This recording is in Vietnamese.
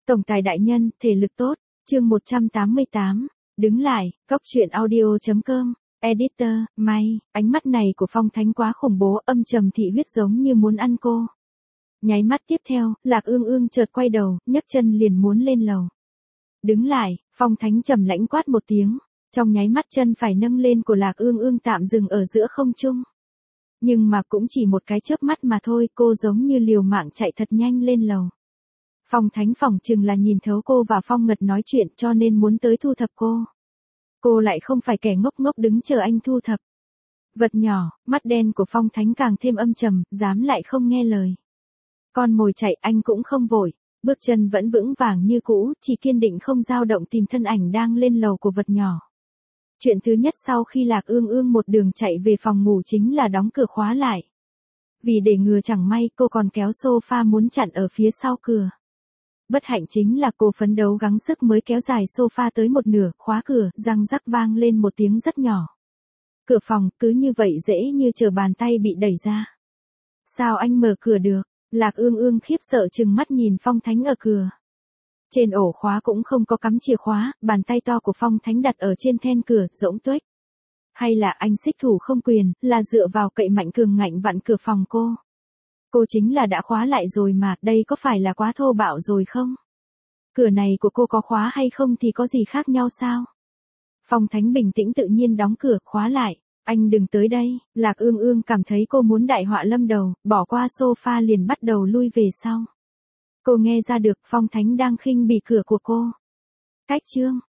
Tổng tài đại nhân, thể lực tốt, chương 188, đứng lại, góc truyện audio.com, editor, may, ánh mắt này của Phong Thánh quá khủng bố, âm trầm thị huyết giống như muốn ăn cô. Nháy mắt tiếp theo, Lạc Ương Ương chợt quay đầu, nhấc chân liền muốn lên lầu. Đứng lại, Phong Thánh trầm lãnh quát một tiếng, trong nháy mắt chân phải nâng lên của Lạc Ương Ương tạm dừng ở giữa không trung. Nhưng mà cũng chỉ một cái chớp mắt mà thôi, cô giống như liều mạng chạy thật nhanh lên lầu. Phong Thánh phỏng chừng là nhìn thấu cô và Phong Ngật nói chuyện cho nên muốn tới thu thập cô. Cô lại không phải kẻ ngốc ngốc đứng chờ anh thu thập. Vật nhỏ, mắt đen của Phong Thánh càng thêm âm trầm, dám lại không nghe lời. Con mồi chạy anh cũng không vội, bước chân vẫn vững vàng như cũ, chỉ kiên định không dao động tìm thân ảnh đang lên lầu của vật nhỏ. Chuyện thứ nhất sau khi Lạc Ương Ương một đường chạy về phòng ngủ chính là đóng cửa khóa lại. Vì để ngừa chẳng may cô còn kéo sofa muốn chặn ở phía sau cửa. Bất hạnh chính là cô phấn đấu gắng sức mới kéo dài sofa tới một nửa, khóa cửa, răng rắc vang lên một tiếng rất nhỏ. Cửa phòng cứ như vậy dễ như trở bàn tay bị đẩy ra. Sao anh mở cửa được? Lạc Ương Ương khiếp sợ trừng mắt nhìn Phong Thánh ở cửa. Trên ổ khóa cũng không có cắm chìa khóa, bàn tay to của Phong Thánh đặt ở trên then cửa, rỗng tuếch. Hay là anh xích thủ không quyền, là dựa vào cậy mạnh cường ngạnh vặn cửa phòng cô. Cô chính là đã khóa lại rồi mà, đây có phải là quá thô bạo rồi không? Cửa này của cô có khóa hay không thì có gì khác nhau sao? Phong Thánh bình tĩnh tự nhiên đóng cửa, khóa lại. Anh đừng tới đây, Lạc Ương Ương cảm thấy cô muốn đại họa lâm đầu, bỏ qua sofa liền bắt đầu lui về sau. Cô nghe ra được Phong Thánh đang khinh bỉ cửa của cô. Cách chương,